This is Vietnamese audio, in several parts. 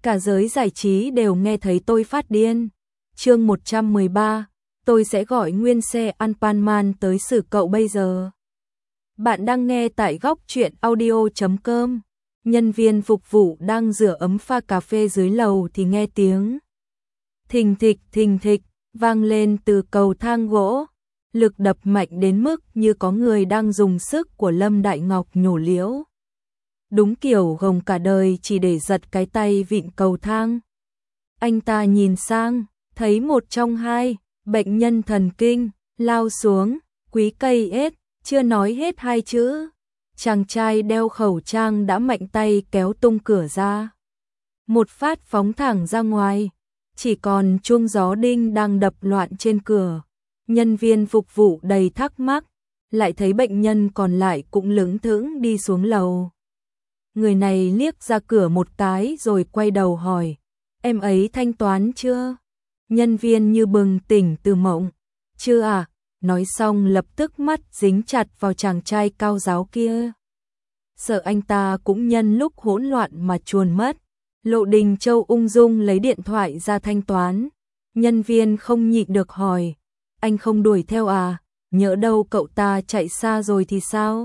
Cả giới giải trí đều nghe thấy tôi phát điên. Chương 113, tôi sẽ gọi nguyên xe Anpanman tới xử cậu bây giờ. Bạn đang nghe tại góc truyện audio.com. Nhân viên phục vụ đang rửa ấm pha cà phê dưới lầu thì nghe tiếng thình thịch vang lên từ cầu thang gỗ. Lực đập mạnh đến mức như có người đang dùng sức của Lâm Đại Ngọc nhổ liễu. Đúng kiểu gồng cả đời chỉ để giật cái tay vịn cầu thang. Anh ta nhìn sang, thấy một trong hai bệnh nhân thần kinh lao xuống, Quý Cây Ết, chưa nói hết hai chữ. Chàng trai đeo khẩu trang đã mạnh tay kéo tung cửa ra. Một phát phóng thẳng ra ngoài, chỉ còn chuông gió đinh đang đập loạn trên cửa. Nhân viên phục vụ đầy thắc mắc, lại thấy bệnh nhân còn lại cũng lững thững đi xuống lầu. Người này liếc ra cửa một cái rồi quay đầu hỏi, em ấy thanh toán chưa? Nhân viên như bừng tỉnh từ mộng, chưa à? Nói xong lập tức mắt dính chặt vào chàng trai cao ráo kia. Sợ anh ta cũng nhân lúc hỗn loạn mà chuồn mất. Lộ Đình Châu ung dung lấy điện thoại ra thanh toán. Nhân viên không nhịn được hỏi, anh không đuổi theo à? Nhỡ đâu cậu ta chạy xa rồi thì sao?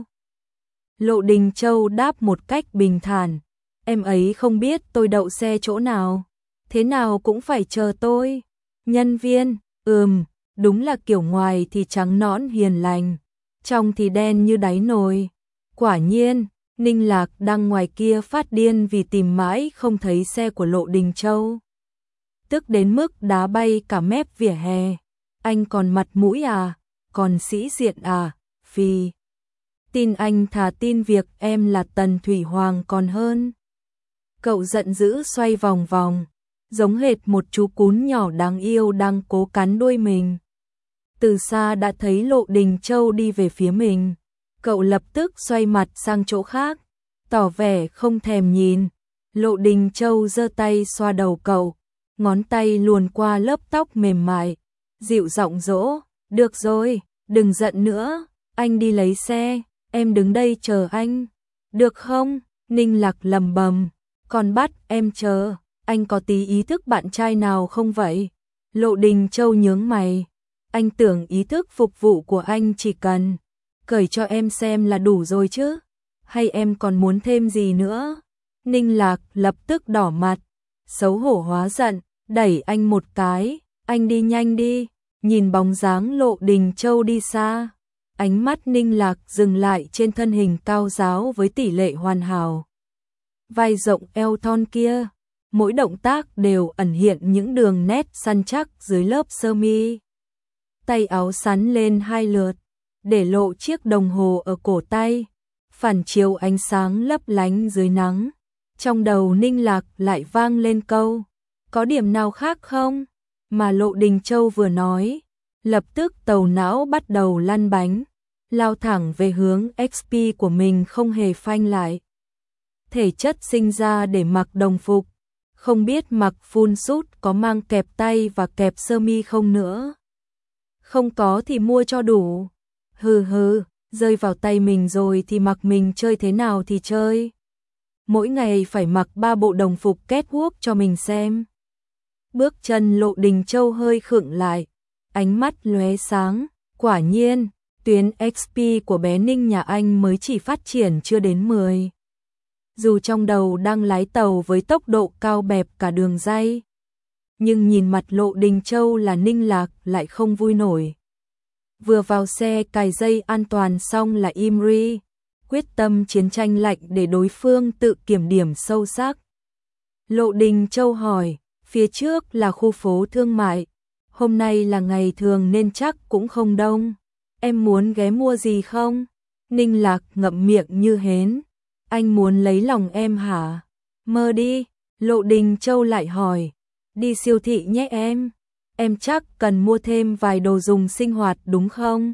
Lộ Đình Châu đáp một cách bình thản, em ấy không biết tôi đậu xe chỗ nào, thế nào cũng phải chờ tôi. Nhân viên, đúng là kiểu ngoài thì trắng nõn hiền lành, trong thì đen như đáy nồi. Quả nhiên, Ninh Lạc đang ngoài kia phát điên vì tìm mãi không thấy xe của Lộ Đình Châu. Tức đến mức đá bay cả mép vỉa hè. Anh còn mặt mũi à? Còn sĩ diện à? Phi. Tin anh thà tin việc em là Tần Thủy Hoàng còn hơn. Cậu giận dữ xoay vòng vòng, giống hệt một chú cún nhỏ đáng yêu đang cố cắn đuôi mình. Từ xa đã thấy Lộ Đình Châu đi về phía mình. Cậu lập tức xoay mặt sang chỗ khác, tỏ vẻ không thèm nhìn. Lộ Đình Châu giơ tay xoa đầu cậu, ngón tay luồn qua lớp tóc mềm mại, dịu giọng dỗ, được rồi, đừng giận nữa, anh đi lấy xe, em đứng đây chờ anh, được không? Ninh Lạc lầm bầm, còn bắt em chờ, anh có tí ý thức bạn trai nào không vậy? Lộ Đình Châu nhướng mày, anh tưởng ý thức phục vụ của anh chỉ cần cởi cho em xem là đủ rồi chứ, hay em còn muốn thêm gì nữa? Ninh Lạc lập tức đỏ mặt, xấu hổ hóa giận, đẩy anh một cái, anh đi nhanh đi. Nhìn bóng dáng Lộ Đình Châu đi xa, ánh mắt Ninh Lạc dừng lại trên thân hình cao ráo với tỷ lệ hoàn hảo. Vai rộng eo thon kia, mỗi động tác đều ẩn hiện những đường nét săn chắc dưới lớp sơ mi. Tay áo sắn lên hai lượt, để lộ chiếc đồng hồ ở cổ tay, phản chiếu ánh sáng lấp lánh dưới nắng. Trong đầu Ninh Lạc lại vang lên câu, có điểm nào khác không? Mà Lộ Đình Châu vừa nói, lập tức tàu não bắt đầu lăn bánh, lao thẳng về hướng XP của mình không hề phanh lại. Thể chất sinh ra để mặc đồng phục, không biết mặc full suit có mang kẹp tay và kẹp sơ mi không nữa. Không có thì mua cho đủ. Hừ, rơi vào tay mình rồi thì mặc mình chơi thế nào thì chơi. Mỗi ngày phải mặc 3 bộ đồng phục catwalk cho mình xem. Bước chân Lộ Đình Châu hơi khựng lại, ánh mắt lóe sáng, quả nhiên, tuyến XP của bé Ninh nhà anh mới chỉ phát triển chưa đến 10. Dù trong đầu đang lái tàu với tốc độ cao bẹp cả đường ray, nhưng nhìn mặt Lộ Đình Châu là Ninh Lạc lại không vui nổi. Vừa vào xe cài dây an toàn xong là im ri, quyết tâm chiến tranh lạnh để đối phương tự kiểm điểm sâu sắc. Lộ Đình Châu hỏi, phía trước là khu phố thương mại, hôm nay là ngày thường nên chắc cũng không đông, em muốn ghé mua gì không? Ninh Lạc ngậm miệng như hến, anh muốn lấy lòng em hả? Mơ đi. Lộ Đình Châu lại hỏi, đi siêu thị nhé em chắc cần mua thêm vài đồ dùng sinh hoạt đúng không?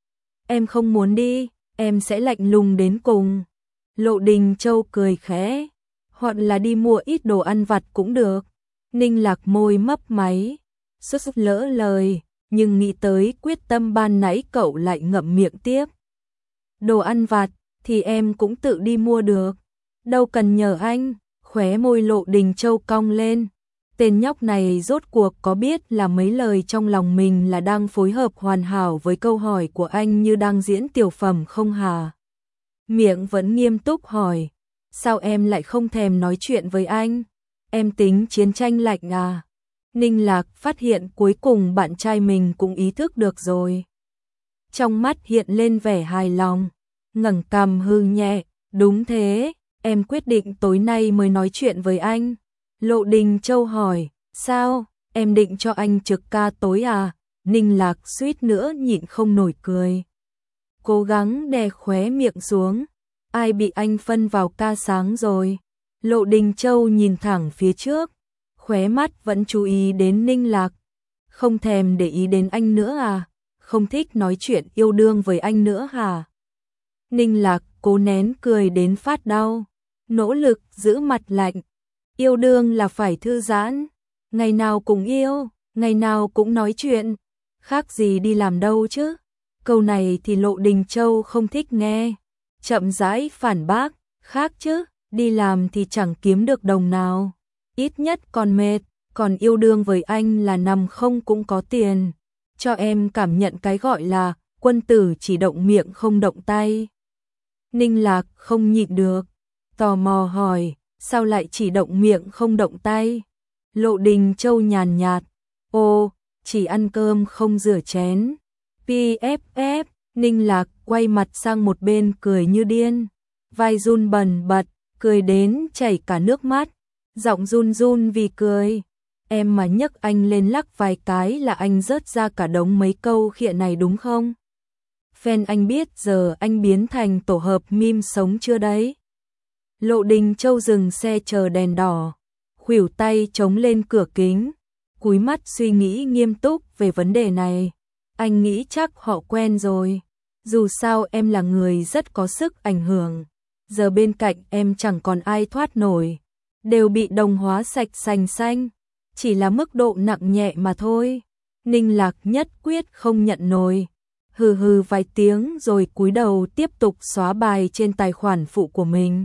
Em không muốn đi, em sẽ lạnh lùng đến cùng. Lộ Đình Châu cười khẽ, hoặc là đi mua ít đồ ăn vặt cũng được. Ninh Lạc môi mấp máy, suýt lỡ lời, nhưng nghĩ tới quyết tâm ban nãy cậu lại ngậm miệng tiếp. Đồ ăn vặt thì em cũng tự đi mua được, đâu cần nhờ anh. Khóe môi Lộ Đình Châu cong lên. Tên nhóc này rốt cuộc có biết là mấy lời trong lòng mình là đang phối hợp hoàn hảo với câu hỏi của anh như đang diễn tiểu phẩm không hả? Miệng vẫn nghiêm túc hỏi, sao em lại không thèm nói chuyện với anh? Em tính chiến tranh lạnh à? Ninh Lạc phát hiện cuối cùng bạn trai mình cũng ý thức được rồi. Trong mắt hiện lên vẻ hài lòng, ngẩng cằm hư nhẹ, đúng thế, em quyết định tối nay mới nói chuyện với anh. Lộ Đình Châu hỏi, sao, em định cho anh trực ca tối à? Ninh Lạc suýt nữa nhịn không nổi cười. Cố gắng đè khóe miệng xuống, ai bị anh phân vào ca sáng rồi? Lộ Đình Châu nhìn thẳng phía trước, khóe mắt vẫn chú ý đến Ninh Lạc. Không thèm để ý đến anh nữa à? Không thích nói chuyện yêu đương với anh nữa hả? Ninh Lạc cố nén cười đến phát đau, nỗ lực giữ mặt lạnh. Yêu đương là phải thư giãn, ngày nào cũng yêu, ngày nào cũng nói chuyện, khác gì đi làm đâu chứ. Câu này thì Lộ Đình Châu không thích nghe, chậm rãi phản bác, khác chứ, đi làm thì chẳng kiếm được đồng nào, ít nhất còn mệt, còn yêu đương với anh là nằm không cũng có tiền, cho em cảm nhận cái gọi là quân tử chỉ động miệng không động tay. Ninh Lạc không nhịn được, tò mò hỏi, sao lại chỉ động miệng không động tay? Lộ Đình Châu nhàn nhạt, ô, chỉ ăn cơm không rửa chén. PFF, Ninh Lạc quay mặt sang một bên cười như điên, vai run bần bật, cười đến chảy cả nước mắt, giọng run run vì cười. Em mà nhấc anh lên lắc vài cái là anh rớt ra cả đống mấy câu khịa này đúng không? Fan anh biết giờ anh biến thành tổ hợp meme sống chưa đấy? Lộ Đình Châu dừng xe chờ đèn đỏ, khuỷu tay chống lên cửa kính, cúi mắt suy nghĩ nghiêm túc về vấn đề này. Anh nghĩ chắc họ quen rồi, dù sao em là người rất có sức ảnh hưởng, giờ bên cạnh em chẳng còn ai thoát nổi, đều bị đồng hóa sạch sành xanh, chỉ là mức độ nặng nhẹ mà thôi. Ninh Lạc nhất quyết không nhận nổi, hừ hừ vài tiếng rồi cúi đầu tiếp tục xóa bài trên tài khoản phụ của mình.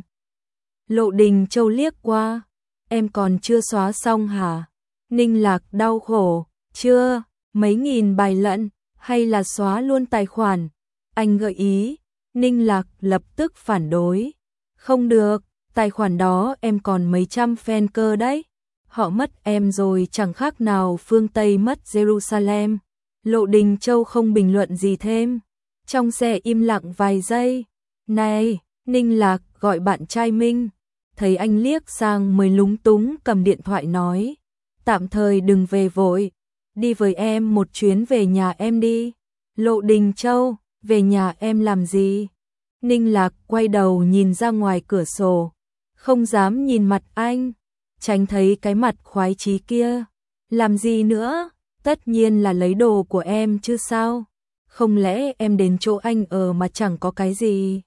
Lộ Đình Châu liếc qua, em còn chưa xóa xong hả? Ninh Lạc đau khổ, chưa, mấy nghìn bài lận, hay là xóa luôn tài khoản? Anh gợi ý, Ninh Lạc lập tức phản đối. Không được, tài khoản đó em còn mấy trăm fan cơ đấy. Họ mất em rồi chẳng khác nào phương Tây mất Jerusalem. Lộ Đình Châu không bình luận gì thêm. Trong xe im lặng vài giây. Này, Ninh Lạc gọi bạn trai Minh. Thấy anh liếc sang mới lúng túng cầm điện thoại nói. Tạm thời đừng về vội. Đi với em một chuyến về nhà em đi. Lộ Đình Châu, về nhà em làm gì? Ninh Lạc quay đầu nhìn ra ngoài cửa sổ. Không dám nhìn mặt anh. Tránh thấy cái mặt khoái chí kia. Làm gì nữa? Tất nhiên là lấy đồ của em chứ sao? Không lẽ em đến chỗ anh ở mà chẳng có cái gì?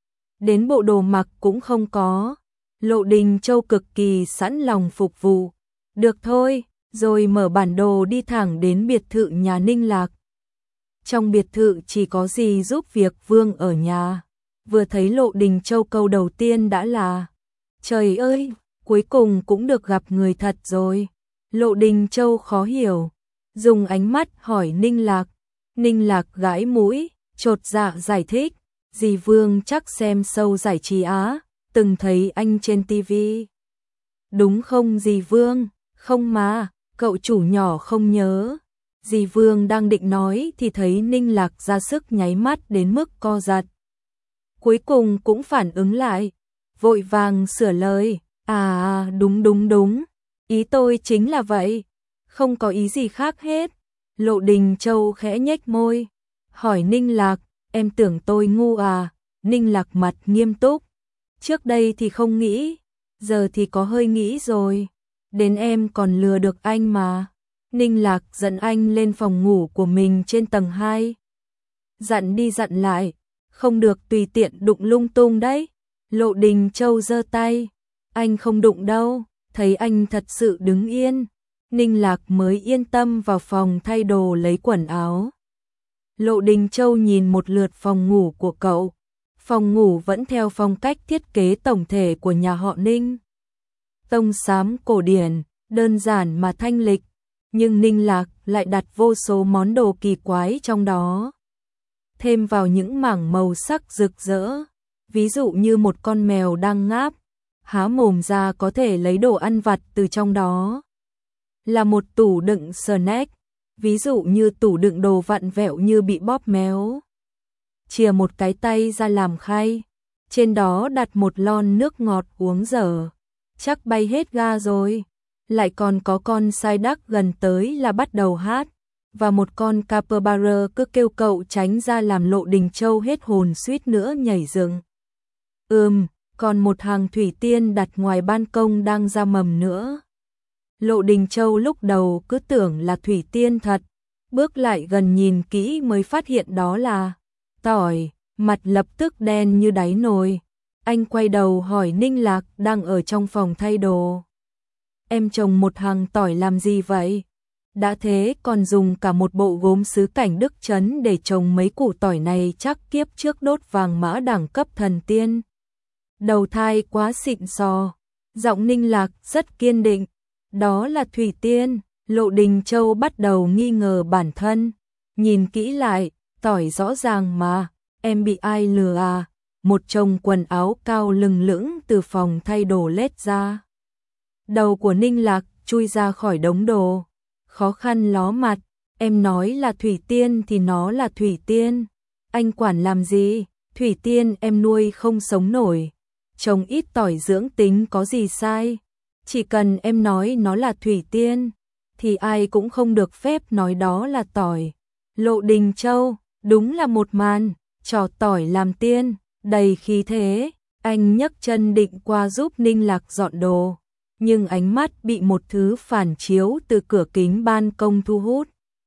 Đến bộ đồ mặc cũng không có. Lộ Đình Châu cực kỳ sẵn lòng phục vụ. Được thôi, rồi mở bản đồ đi thẳng đến biệt thự nhà Ninh Lạc. Trong biệt thự chỉ có gì giúp việc Vương ở nhà. Vừa thấy Lộ Đình Châu câu đầu tiên đã là trời ơi, cuối cùng cũng được gặp người thật rồi. Lộ Đình Châu khó hiểu, dùng ánh mắt hỏi Ninh Lạc. Ninh Lạc gãi mũi, chột dạ giải thích, dì Vương chắc xem show giải trí Á, từng thấy anh trên tivi. Đúng không dì Vương? Không mà, cậu chủ nhỏ không nhớ. Dì Vương đang định nói thì thấy Ninh Lạc ra sức nháy mắt đến mức co giật. Cuối cùng cũng phản ứng lại, vội vàng sửa lời, à đúng, ý tôi chính là vậy, không có ý gì khác hết. Lộ Đình Châu khẽ nhếch môi, hỏi Ninh Lạc, em tưởng tôi ngu à? Ninh Lạc mặt nghiêm túc, trước đây thì không nghĩ, giờ thì có hơi nghĩ rồi, đến em còn lừa được anh mà. Ninh Lạc dẫn anh lên phòng ngủ của mình trên tầng 2. Dặn đi dặn lại, không được tùy tiện đụng lung tung đấy. Lộ Đình Châu giơ tay, anh không đụng đâu, thấy anh thật sự đứng yên. Ninh Lạc mới yên tâm vào phòng thay đồ lấy quần áo. Lộ Đình Châu nhìn một lượt phòng ngủ của cậu. Phòng ngủ vẫn theo phong cách thiết kế tổng thể của nhà họ Ninh. tông xám cổ điển, đơn giản mà thanh lịch, nhưng Ninh Lạc lại đặt vô số món đồ kỳ quái trong đó. Thêm vào những mảng màu sắc rực rỡ, ví dụ như một con mèo đang ngáp, há mồm ra có thể lấy đồ ăn vặt từ trong đó. Là một tủ đựng snack, ví dụ như tủ đựng đồ vặn vẹo như bị bóp méo. Chìa một cái tay ra làm khay, trên đó đặt một lon nước ngọt uống dở, chắc bay hết ga rồi. Lại còn có con sai đắc gần tới là bắt đầu hát, và một con capybara cứ kêu cậu tránh ra làm Lộ Đình Châu hết hồn suýt nữa nhảy dựng. Còn một hàng thủy tiên đặt ngoài ban công đang ra mầm nữa. Lộ Đình Châu lúc đầu cứ tưởng là thủy tiên thật, bước lại gần nhìn kỹ mới phát hiện đó là tỏi, mặt lập tức đen như đáy nồi. Anh quay đầu hỏi Ninh Lạc đang ở trong phòng thay đồ. Em trồng một hàng tỏi làm gì vậy? Đã thế còn dùng cả một bộ gốm sứ cảnh Đức Trấn để trồng mấy củ tỏi này, chắc kiếp trước đốt vàng mã đẳng cấp thần tiên. Đầu thai quá xịn sò. Giọng Ninh Lạc rất kiên định. Đó là thủy tiên. Lộ Đình Châu bắt đầu nghi ngờ bản thân. Nhìn kỹ lại, tỏi rõ ràng mà. Em bị ai lừa à? Một chồng quần áo cao lừng lững từ phòng thay đồ lết ra. Đầu của Ninh Lạc chui ra khỏi đống đồ, khó khăn ló mặt. Em nói là thủy tiên thì nó là thủy tiên. Anh quản làm gì? Thủy tiên em nuôi không sống nổi. Trồng ít tỏi dưỡng tính có gì sai? Chỉ cần em nói nó là thủy tiên, thì ai cũng không được phép nói đó là tỏi. Lộ Đình Châu, đúng là một màn trò tỏi làm tiên, đầy khí thế. Anh nhấc chân định qua giúp Ninh Lạc dọn đồ, nhưng ánh mắt bị một thứ phản chiếu từ cửa kính ban công thu hút.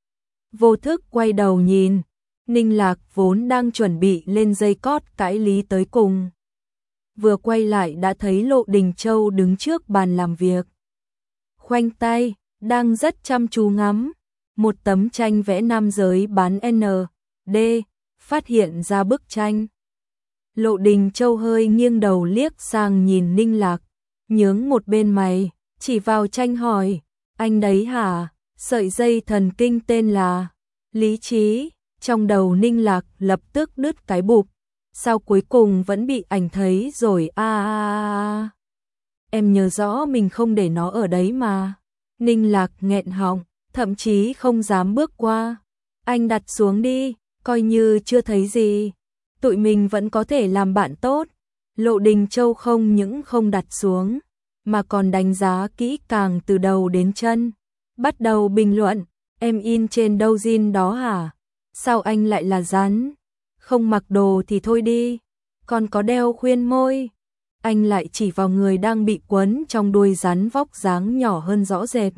Vô thức quay đầu nhìn, Ninh Lạc vốn đang chuẩn bị lên dây cót cãi lý tới cùng. Vừa quay lại đã thấy Lộ Đình Châu đứng trước bàn làm việc. Khoanh tay, đang rất chăm chú ngắm. Một tấm tranh vẽ nam giới bán ND, phát hiện ra bức tranh. Lộ Đình Châu hơi nghiêng đầu liếc sang nhìn Ninh Lạc, nhướng một bên mày, chỉ vào tranh hỏi, anh đấy hả? Sợi dây thần kinh tên là lý trí. Trong đầu Ninh Lạc lập tức đứt cái bụp, sao cuối cùng vẫn bị ảnh thấy rồi à. Em nhớ rõ mình không để nó ở đấy mà. Ninh Lạc nghẹn họng, thậm chí không dám bước qua. Anh đặt xuống đi, coi như chưa thấy gì. Tụi mình vẫn có thể làm bạn tốt. Lộ Đình Châu không những không đặt xuống, mà còn đánh giá kỹ càng từ đầu đến chân. Bắt đầu bình luận, em in trên đâu jean đó hả? Sao anh lại là rắn? Không mặc đồ thì thôi đi, còn có đeo khuyên môi. Anh lại chỉ vào người đang bị quấn trong đuôi rắn vóc dáng nhỏ hơn rõ rệt.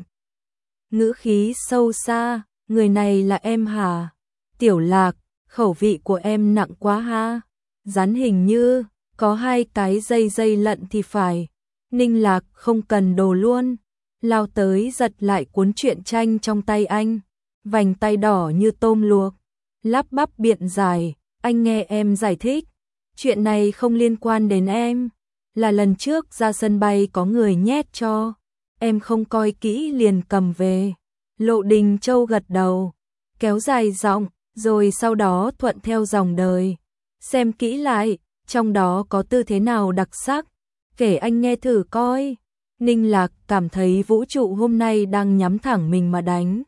Ngữ khí sâu xa, người này là em hả? Tiểu Lạc, khẩu vị của em nặng quá ha. Rắn hình như có 2 cái dây lận thì phải. Ninh Lạc không cần đồ luôn, lao tới giật lại cuốn truyện tranh trong tay anh, vành tay đỏ như tôm luộc, lắp bắp biện giải, anh nghe em giải thích, chuyện này không liên quan đến em, là lần trước ra sân bay có người nhét cho, em không coi kỹ liền cầm về. Lộ Đình Châu gật đầu, kéo dài giọng, rồi sau đó thuận theo dòng đời, xem kỹ lại, trong đó có tư thế nào đặc sắc, kể anh nghe thử coi. Ninh Lạc cảm thấy vũ trụ hôm nay đang nhắm thẳng mình mà đánh.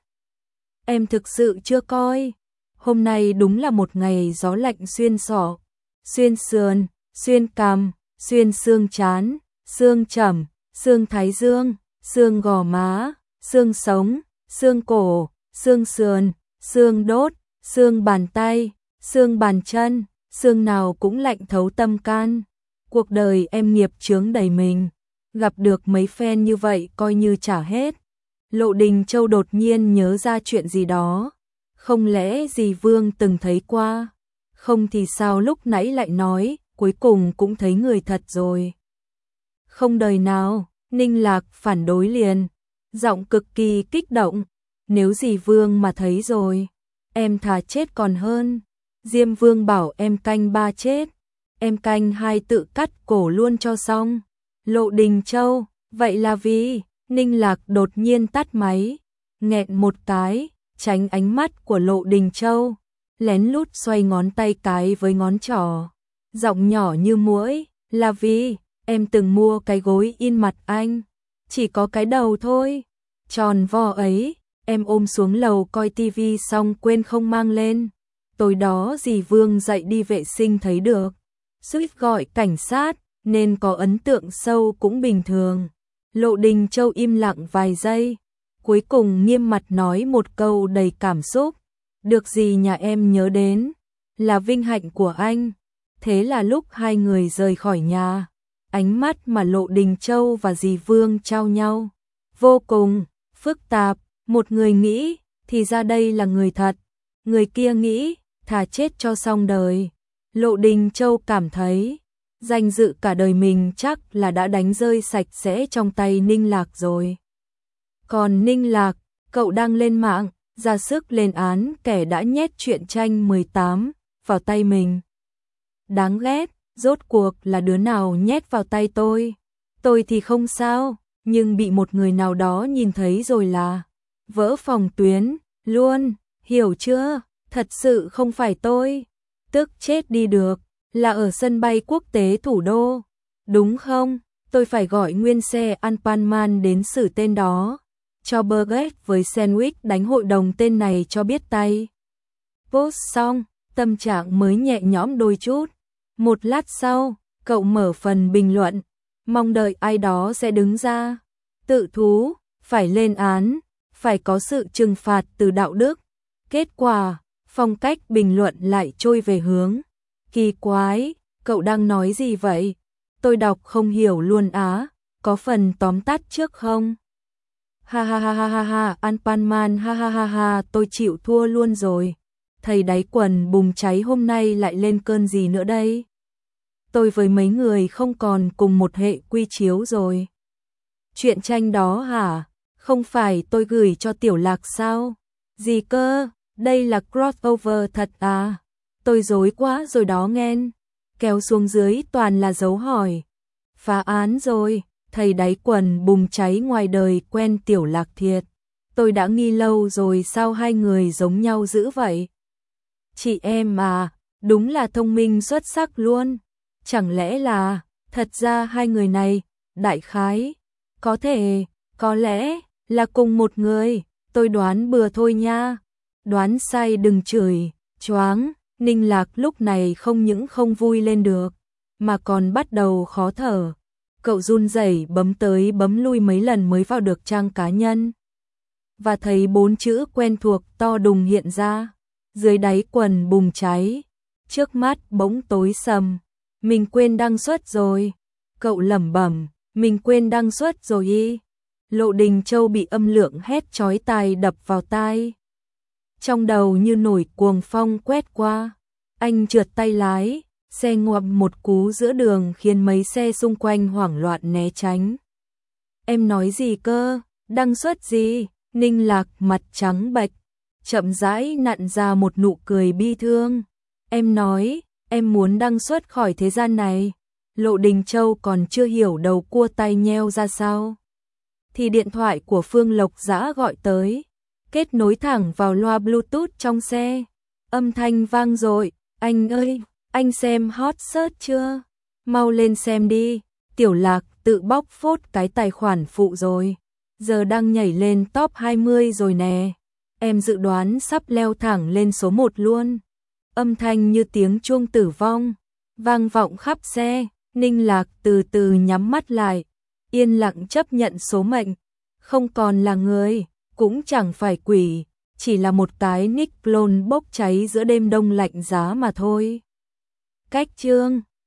Em thực sự chưa coi. Hôm nay đúng là một ngày gió lạnh xuyên sọ, xuyên sườn, xuyên cằm, xuyên xương trán, xương chẩm, xương thái dương, xương gò má, xương sống, xương cổ, xương sườn, xương đốt, xương bàn tay, xương bàn chân, xương nào cũng lạnh thấu tâm can. Cuộc đời em nghiệp chướng đầy mình, gặp được mấy fan như vậy coi như trả hết. Lộ Đình Châu đột nhiên nhớ ra chuyện gì đó. Không lẽ dì Vương từng thấy qua? Không thì sao lúc nãy lại nói, cuối cùng cũng thấy người thật rồi. Không đời nào, Ninh Lạc phản đối liền, giọng cực kỳ kích động. Nếu dì Vương mà thấy rồi, em thà chết còn hơn. Diêm Vương bảo em canh 3 chết, em canh 2 tự cắt cổ luôn cho xong. Lộ Đình Châu, Vậy là vì, Ninh Lạc đột nhiên tắt máy, nghẹn một cái, tránh ánh mắt của Lộ Đình Châu, lén lút xoay ngón tay cái với ngón trỏ, giọng nhỏ như muỗi, là vì, em từng mua cái gối in mặt anh, chỉ có cái đầu thôi, tròn vo ấy, em ôm xuống lầu coi tivi xong quên không mang lên, tối đó dì Vương dậy đi vệ sinh thấy được, suýt gọi cảnh sát, nên có ấn tượng sâu cũng bình thường. Lộ Đình Châu im lặng vài giây, cuối cùng nghiêm mặt nói một câu đầy cảm xúc, được gì nhà em nhớ đến, là vinh hạnh của anh. Thế là lúc hai người rời khỏi nhà, ánh mắt mà Lộ Đình Châu và dì Vương trao nhau, vô cùng phức tạp, một người nghĩ, thì ra đây là người thật, người kia nghĩ, thà chết cho xong đời. Lộ Đình Châu cảm thấy, danh dự cả đời mình chắc là đã đánh rơi sạch sẽ trong tay Ninh Lạc rồi. Còn Ninh Lạc, cậu đang lên mạng, ra sức lên án kẻ đã nhét truyện tranh 18 vào tay mình. Đáng ghét, rốt cuộc là đứa nào nhét vào tay tôi? Tôi thì không sao, nhưng bị một người nào đó nhìn thấy rồi là vỡ phòng tuyến, luôn, hiểu chưa? Thật sự không phải tôi. Tức chết đi được, là ở sân bay quốc tế thủ đô. Đúng không? Tôi phải gọi nguyên xe Anpanman đến xử tên đó. Cho Burger với sandwich đánh hội đồng tên này cho biết tay. Post xong, tâm trạng mới nhẹ nhõm đôi chút. Một lát sau, cậu mở phần bình luận, mong đợi ai đó sẽ đứng ra. Tự thú, phải lên án, phải có sự trừng phạt từ đạo đức. Kết quả, phong cách bình luận lại trôi về hướng kỳ quái, cậu đang nói gì vậy? Tôi đọc không hiểu luôn á, có phần tóm tắt trước không? Ha ha ha ha ha ha, Anpanman ha ha ha ha, tôi chịu thua luôn rồi. Thầy đáy quần bùng cháy hôm nay lại lên cơn gì nữa đây? Tôi với mấy người không còn cùng một hệ quy chiếu rồi. Chuyện tranh đó hả? Không phải tôi gửi cho Tiểu Lạc sao? Gì cơ? Đây là crossover thật à? Tôi rối quá rồi đó nghen. Kéo xuống dưới toàn là dấu hỏi. Phá án rồi, thầy đáy quần bùng cháy ngoài đời quen Tiểu Lạc thiệt. Tôi đã nghi lâu rồi sao hai người giống nhau dữ vậy? Chị em à, đúng là thông minh xuất sắc luôn. Chẳng lẽ là, thật ra hai người này, đại khái, có thể, có lẽ, là cùng một người, tôi đoán bừa thôi nha. Đoán sai đừng chửi, choáng, Ninh Lạc lúc này không những không vui lên được, mà còn bắt đầu khó thở. Cậu run rẩy bấm tới bấm lui mấy lần mới vào được trang cá nhân. Và thấy 4 chữ quen thuộc to đùng hiện ra, dưới đáy quần bùng cháy, trước mắt bỗng tối sầm. Mình quên đăng xuất rồi. Cậu lẩm bẩm, mình quên đăng xuất rồi y. Lộ Đình Châu bị âm lượng hét chói tai đập vào tai. Trong đầu như nổi cuồng phong quét qua. Anh trượt tay lái, xe ngoạm một cú giữa đường khiến mấy xe xung quanh hoảng loạn né tránh. Em nói gì cơ? Đăng xuất gì? Ninh Lạc mặt trắng bệch, chậm rãi nặn ra một nụ cười bi thương. Em nói, em muốn đăng xuất khỏi thế gian này. Lộ Đình Châu còn chưa hiểu đầu cua tay nheo ra sao, thì điện thoại của Phương Lộc Dã gọi tới, kết nối thẳng vào loa Bluetooth trong xe. Âm thanh vang dội, anh ơi, anh xem hot search chưa? Mau lên xem đi, Tiểu Lạc tự bóc phốt cái tài khoản phụ rồi. Giờ đang nhảy lên top 20 rồi nè. Em dự đoán sắp leo thẳng lên số 1 luôn. Âm thanh như tiếng chuông tử vong, vang vọng khắp xe. Ninh Lạc từ từ nhắm mắt lại, yên lặng chấp nhận số mệnh. Không còn là người, cũng chẳng phải quỷ, chỉ là một cái nick clone bốc cháy giữa đêm đông lạnh giá mà thôi. Cách chương